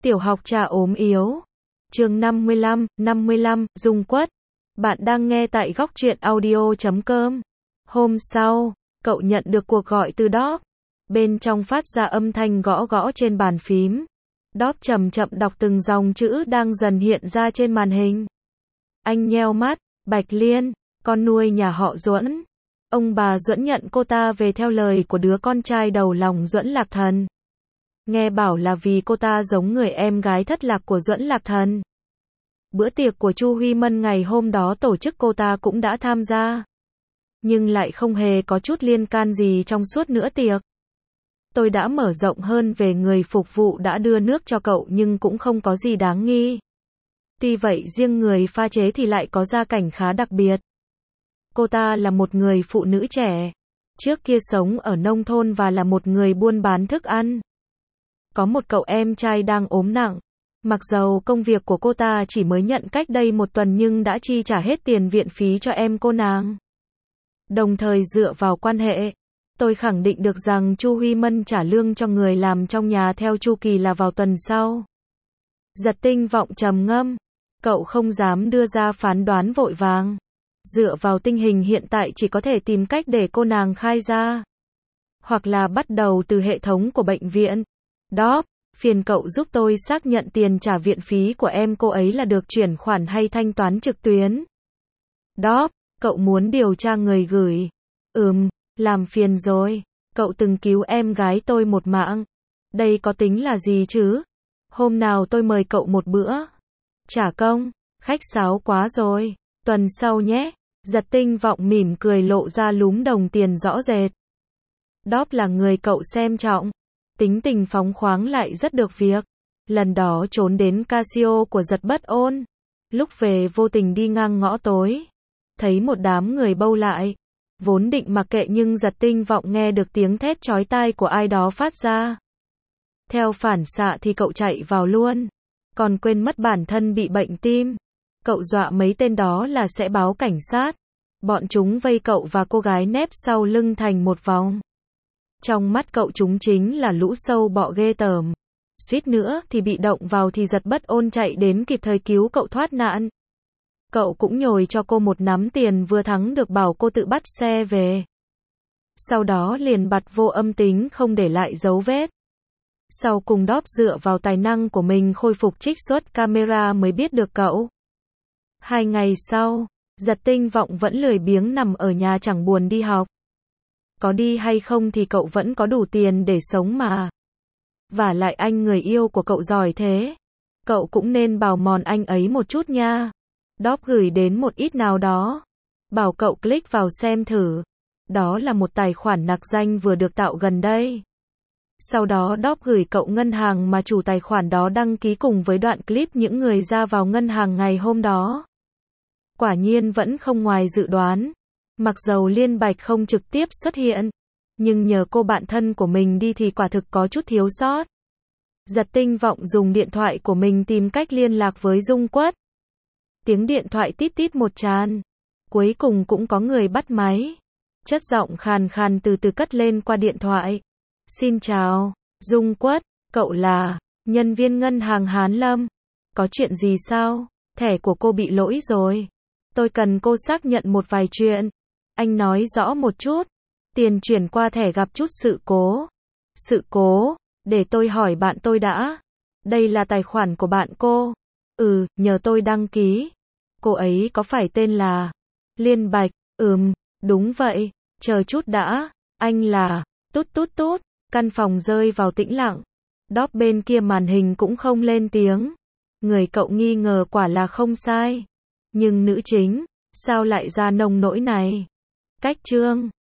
Tiểu học trà ốm yếu. Chương 55, Dung Quất. Bạn đang nghe tại góc truyện audio.com. Hôm sau, cậu nhận được cuộc gọi từ Đóp. Bên trong phát ra âm thanh gõ gõ trên bàn phím. Đóp chậm chậm đọc từng dòng chữ đang dần hiện ra trên màn hình. Anh nheo mắt, Bạch Liên, con nuôi nhà họ Duẫn. Ông bà Duẫn nhận cô ta về theo lời của đứa con trai đầu lòng Duẫn Lạc Thần. Nghe bảo là vì cô ta giống người em gái thất lạc của Duẫn Lạc Thần. Bữa tiệc của Chu Huy Mân ngày hôm đó tổ chức cô ta cũng đã tham gia. Nhưng lại không hề có chút liên can gì trong suốt bữa tiệc. Tôi đã mở rộng hơn về người phục vụ đã đưa nước cho cậu nhưng cũng không có gì đáng nghi. Tuy vậy riêng người pha chế thì lại có gia cảnh khá đặc biệt. Cô ta là một người phụ nữ trẻ. Trước kia sống ở nông thôn và là một người buôn bán thức ăn. Có một cậu em trai đang ốm nặng. Mặc dầu công việc của cô ta chỉ mới nhận cách đây một tuần nhưng đã chi trả hết tiền viện phí cho em cô nàng. Đồng thời dựa vào quan hệ, tôi khẳng định được rằng Chu Huy Mân trả lương cho người làm trong nhà theo chu kỳ là vào tuần sau. Giật Tinh Vọng trầm ngâm. Cậu không dám đưa ra phán đoán vội vàng. Dựa vào tình hình hiện tại chỉ có thể tìm cách để cô nàng khai ra. Hoặc là bắt đầu từ hệ thống của bệnh viện. Đóp, phiền cậu giúp tôi xác nhận tiền trả viện phí của em cô ấy là được chuyển khoản hay thanh toán trực tuyến. Đóp, cậu muốn điều tra người gửi. Làm phiền rồi. Cậu từng cứu em gái tôi một mạng. Đây có tính là gì chứ? Hôm nào tôi mời cậu một bữa. Trả công, khách sáo quá rồi. Tuần sau nhé. Giật Tinh Vọng mỉm cười lộ ra lúm đồng tiền rõ rệt. Đóp là người cậu xem trọng. Tính tình phóng khoáng lại rất được việc. Lần đó trốn đến Casio của Giật Bất Ôn. Lúc về vô tình đi ngang ngõ tối. Thấy một đám người bâu lại. Vốn định mặc kệ nhưng Giật Tinh Vọng nghe được tiếng thét chói tai của ai đó phát ra. Theo phản xạ thì cậu chạy vào luôn. Còn quên mất bản thân bị bệnh tim. Cậu dọa mấy tên đó là sẽ báo cảnh sát. Bọn chúng vây cậu và cô gái nép sau lưng thành một vòng. Trong mắt cậu chúng chính là lũ sâu bọ ghê tởm. Suýt nữa thì bị động vào thì Giật Bất Ôn chạy đến kịp thời cứu cậu thoát nạn. Cậu cũng nhồi cho cô một nắm tiền vừa thắng được bảo cô tự bắt xe về. Sau đó liền bặt vô âm tính không để lại dấu vết. Sau cùng Đóp dựa vào tài năng của mình khôi phục trích xuất camera mới biết được cậu. 2 ngày sau, Giật Tinh Vọng vẫn lười biếng nằm ở nhà chẳng buồn đi học. Có đi hay không thì cậu vẫn có đủ tiền để sống mà. Vả lại anh người yêu của cậu giỏi thế. Cậu cũng nên bào mòn anh ấy một chút nha. Đóp gửi đến một ít nào đó. Bảo cậu click vào xem thử. Đó là một tài khoản nặc danh vừa được tạo gần đây. Sau đó Đóp gửi cậu ngân hàng mà chủ tài khoản đó đăng ký cùng với đoạn clip những người ra vào ngân hàng ngày hôm đó. Quả nhiên vẫn không ngoài dự đoán. Mặc dầu Liên Bạch không trực tiếp xuất hiện, nhưng nhờ cô bạn thân của mình đi thì quả thực có chút thiếu sót. Giật Tinh Vọng dùng điện thoại của mình tìm cách liên lạc với Dung Quất. Tiếng điện thoại tít tít một tràn. Cuối cùng cũng có người bắt máy. Chất giọng khàn khàn từ từ cất lên qua điện thoại. Xin chào, Dung Quất, cậu là nhân viên ngân hàng Hán Lâm. Có chuyện gì sao? Thẻ của cô bị lỗi rồi. Tôi cần cô xác nhận một vài chuyện. Anh nói rõ một chút. Tiền chuyển qua thẻ gặp chút sự cố. Sự cố? Để tôi hỏi bạn tôi đã. Đây là tài khoản của bạn cô. Nhờ tôi đăng ký. Cô ấy có phải tên là Liên Bạch? Đúng vậy. Chờ chút đã. Anh là Tút Tút Tút. Căn phòng rơi vào tĩnh lặng. Đóp bên kia màn hình cũng không lên tiếng. Người cậu nghi ngờ quả là không sai. Nhưng nữ chính, sao lại ra nông nỗi này? Cách chương